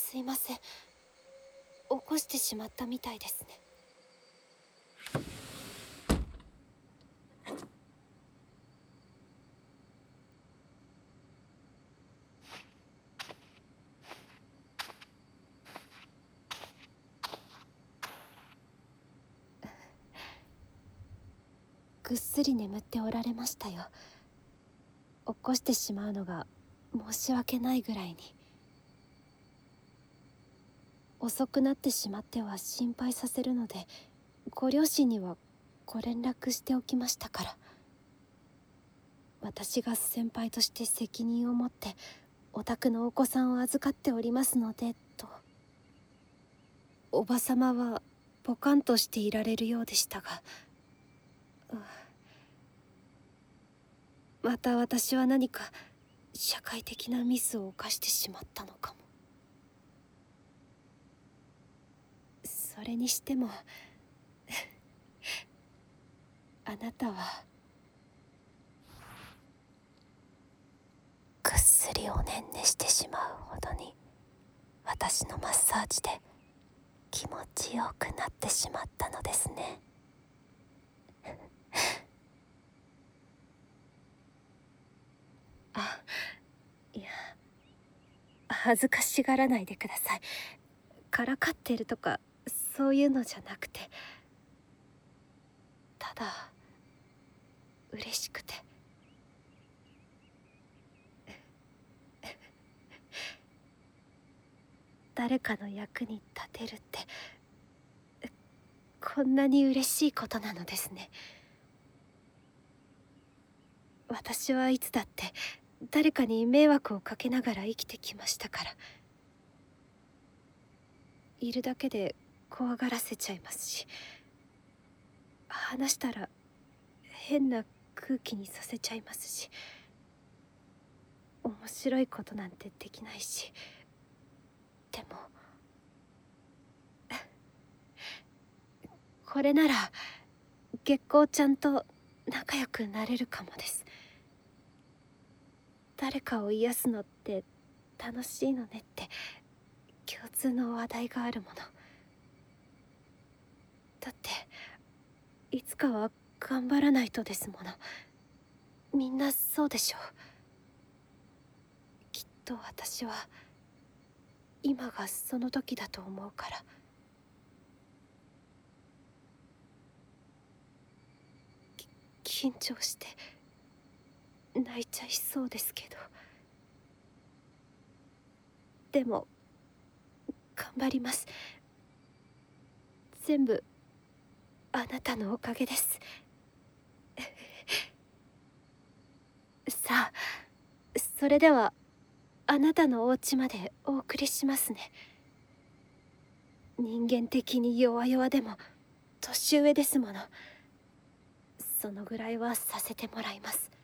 すいません。起こしてしまったみたいですね。ぐっすり眠っておられましたよ。起こしてしまうのが申し訳ないぐらいに。遅くなってしまっては心配させるので、ご両親にはご連絡しておきましたから。私が先輩として責任を持ってお宅のお子さんを預かっておりますのでと。おばさまはポカンとしていられるようでしたが、また私は何か社会的なミスを犯してしまったのかも。それにしてもあなたはぐっすりおねんねしてしまうほどに私のマッサージで気持ちよくなってしまったのですね。あ、いや、恥ずかしがらないでください。からかってるとかそういうのじゃなくて、ただ嬉しくて。誰かの役に立てるってこんなに嬉しいことなのですね。私はいつだって誰かに迷惑をかけながら生きてきましたから。いるだけで怖がらせちゃいますし、話したら変な空気にさせちゃいますし、面白いことなんてできないし。でもこれなら月光ちゃんと仲良くなれるかもです。誰かを癒すのって楽しいのねって共通の話題があるもの。だっていつかは頑張らないとですもの。みんなそうでしょう。きっと私は今がその時だと思うから。緊張して泣いちゃいそうですけど、でも頑張ります。全部あなたのおかげです。さあ、それではあなたのお家までお送りしますね。人間的に弱々でも年上ですもの。そのぐらいはさせてもらいます。